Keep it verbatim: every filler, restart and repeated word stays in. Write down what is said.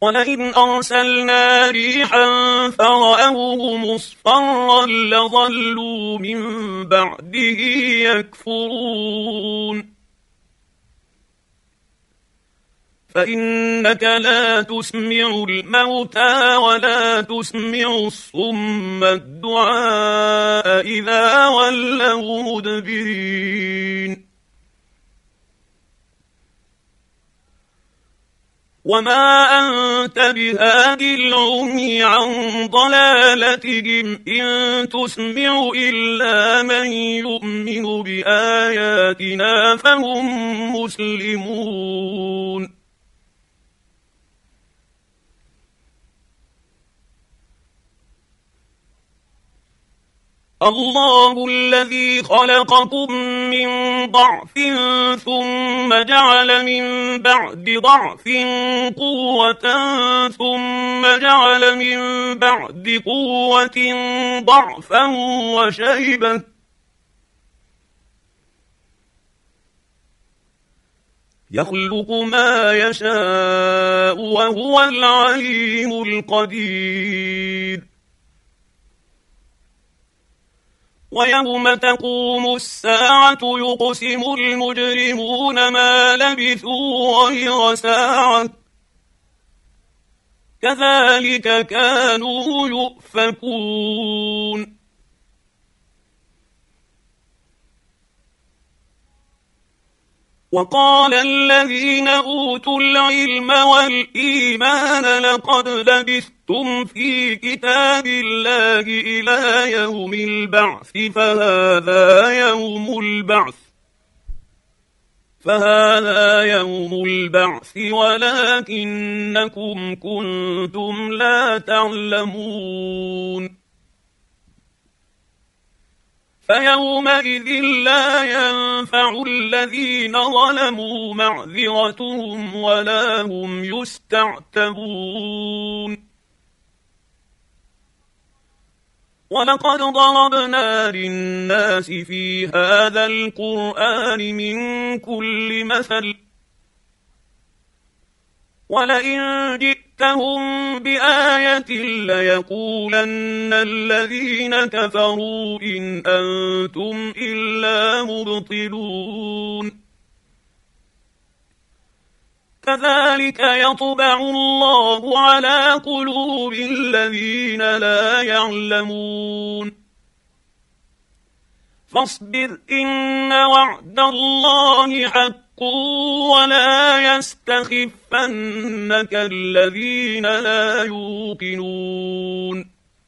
ولئن أرسلنا ريحا فرأوه مصفرا لظلوا من بعده يكفرون فإنك لا تسمع الموتى ولا تسمع الصم الدعاء إذا ولوا مدبرين وما أنت بهاد العمي عن ضلالتهم إن تسمع إلا من يؤمن بآياتنا فهم مسلمون الله الذي خلقكم من ضعف ثم جعل من بعد ضعف قوة ثم جعل من بعد قوة ضعفا وشيبة يخلق ما يشاء وهو العليم القدير ويوم تقوم الساعة يقسم المجرمون ما لبثوا غير ساعة كذلك كانوا يؤفكون وقال الذين أوتوا العلم والإيمان لقد لبثتم في كتاب الله إلى يوم البعث فهذا يوم البعث فهذا يوم البعث ولكنكم كنتم لا تعلمون فيومئذ لا ينفع الذين ظلموا معذرتهم ولا هم يستعتبون ولقد ضربنا للناس في هذا القرآن من كل مثل ولئن جئتهم بآية ليقولن الذين كفروا إن أنتم إلا مبطلون كذلك يطبع الله على قلوب الذين لا يعلمون فاصبر إن وعد الله حق ولا يستخفنك الذين لا يوقنون